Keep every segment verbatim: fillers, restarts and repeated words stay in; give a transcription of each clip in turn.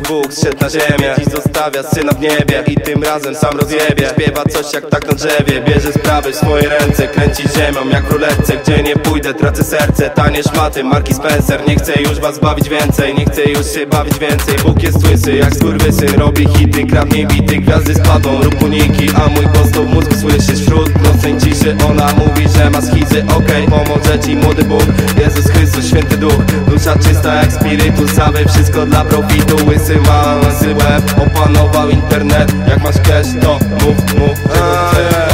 Bóg zszedł na ziemię, dziś zostawia syna w niebie i tym razem sam rozjebie. Śpiewa coś jak tak na drzewie, bierze sprawy w swoje ręce, kręci ziemią jak w ruletce. Gdzie nie pójdę, tracę serce, tanie szmaty marki Spencer. Nie chcę już was bawić więcej, nie chcę już się bawić więcej. Bóg jest łysy jak skurwysyn, robi hity, kradnie bity, gwiazdy spadną, rób uniki, a mój głos to w mózgu słyszysz wśród nocnej ciszy. Ona mówi, że ma schizy, okej, okay, pomoże ci młody Bóg, Jezus Chrystus, święty duch. Dusza czysta jak spirytus, a wy wszystko dla profitu. Łysy ma łysy łeb, opanował internet. Jak masz cash to mów, mów, czego chcesz.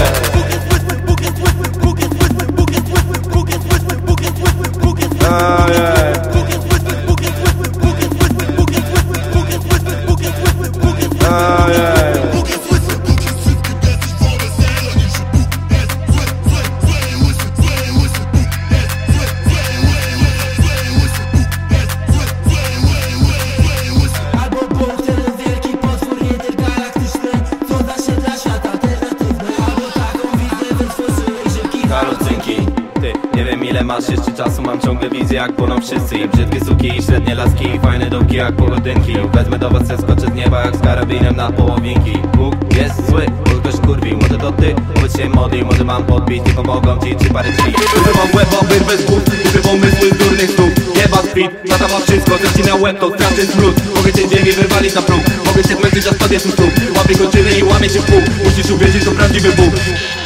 Ty, nie wiem ile masz jeszcze czasu, mam ciągle wizję jak płoną wszyscy. I brzydkie suki, i średnie laski, i fajne dupki jak pogodynki. Wezmę do was, skoczę z nieba jak z karabinem na połowinki. Bóg jest zły, Bóg goś kurwi, może to ty, bądź się modli, może mam podbić, nie pomogą ci trzy parę drzwi. Używam łeba, wyrwę z głów, używam mysły z durnych snów. Jeba speed, tata ma wszystko, też na łeb to straty smród. Mogę cię ziemi wywalić na próg, mogę się zmęczyć, a spadnie tu stóp. Łapie kończyny i łamie się w pół, musisz uwierzyć, to prawdziwy Bóg.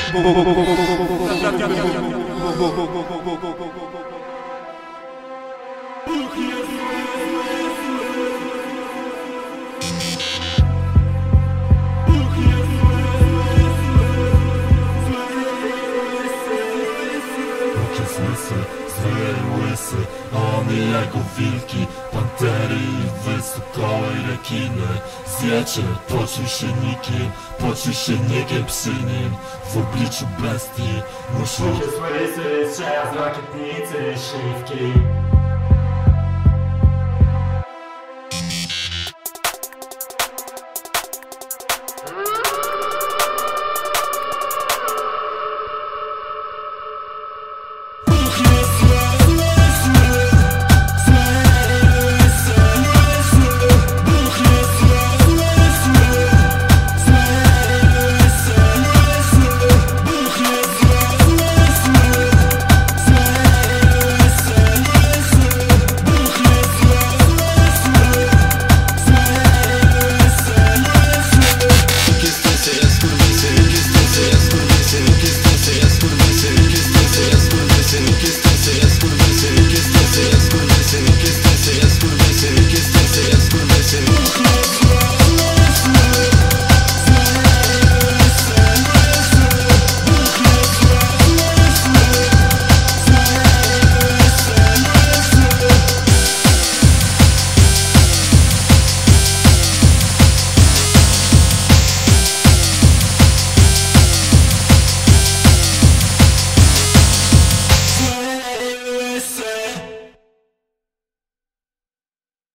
Zły łysy, a one jako wilki, pantery i wysokołe rekiny. Zjecie, poczuj się nikim, poczuj się nikiem przy nim. W obliczu bestii muszą... Łysy, strzela z rakietnicy, śliwki.